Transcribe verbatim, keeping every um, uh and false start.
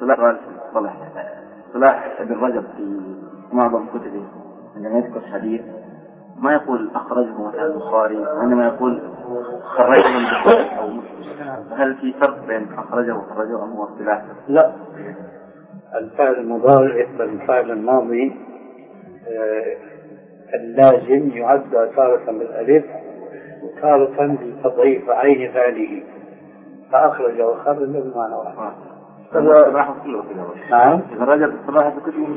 صلاح صلاح صلاح ابن رجب في معظم كتبه عندما يذكر حديث ما يقول أخرجه مثلا البخاري، وإنما يقول خرجه البخاري أو مسلم. هل في فرق بين أخرجه وخرجه أم هو اختلاف؟ لا، الفعل المضارع يقبل الفعل الماضي آه اللازم يعد تارة بالألف وتارة بتضعيف عين فعله، فأخرج وخرج بمعنى واحد. هذا صلاح كله كده. نعم. إذا رجع الصلاح في كتبه